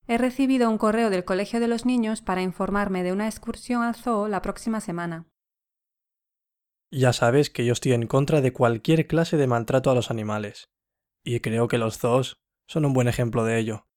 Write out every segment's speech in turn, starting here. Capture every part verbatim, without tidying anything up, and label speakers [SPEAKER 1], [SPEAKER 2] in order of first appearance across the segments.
[SPEAKER 1] He recibido un correo del colegio de los niños para informarme de una excursión al zoo la próxima semana.
[SPEAKER 2] Ya sabes que yo estoy en contra de cualquier clase de maltrato a los animales, y creo que los zoos son un buen ejemplo de ello.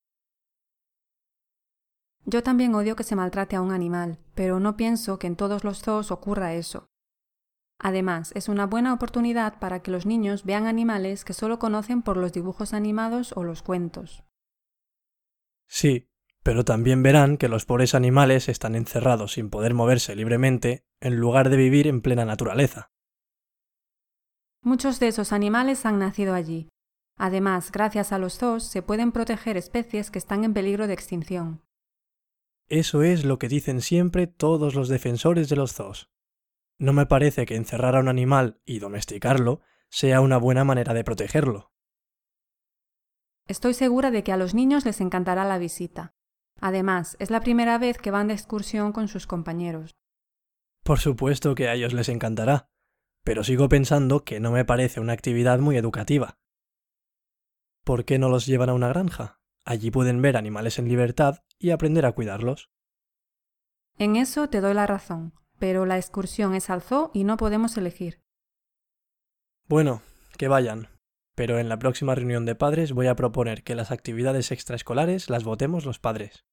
[SPEAKER 1] Yo también odio que se maltrate a un animal, pero no pienso que en todos los zoos ocurra eso. Además, es una buena oportunidad para que los niños vean animales que solo conocen por los dibujos animados o los cuentos.
[SPEAKER 2] Sí, pero también verán que los pobres animales están encerrados sin poder moverse libremente en lugar de vivir en plena naturaleza.
[SPEAKER 1] Muchos de esos animales han nacido allí. Además, gracias a los zoos se pueden proteger especies que están en peligro de extinción.
[SPEAKER 2] Eso es lo que dicen siempre todos los defensores de los zoos. No me parece que encerrar a un animal y domesticarlo sea una buena manera de protegerlo.
[SPEAKER 1] Estoy segura de que a los niños les encantará la visita. Además, es la primera vez que van de excursión con sus compañeros.
[SPEAKER 2] Por supuesto que a ellos les encantará, pero sigo pensando que no me parece una actividad muy educativa. ¿Por qué no los llevan a una granja? Allí pueden ver animales en libertad y aprender a cuidarlos.
[SPEAKER 1] En eso te doy la razón, pero la excursión es al zoo y no podemos elegir.
[SPEAKER 2] Bueno, que vayan, pero en la próxima reunión de padres voy a proponer que las actividades extraescolares las votemos los padres.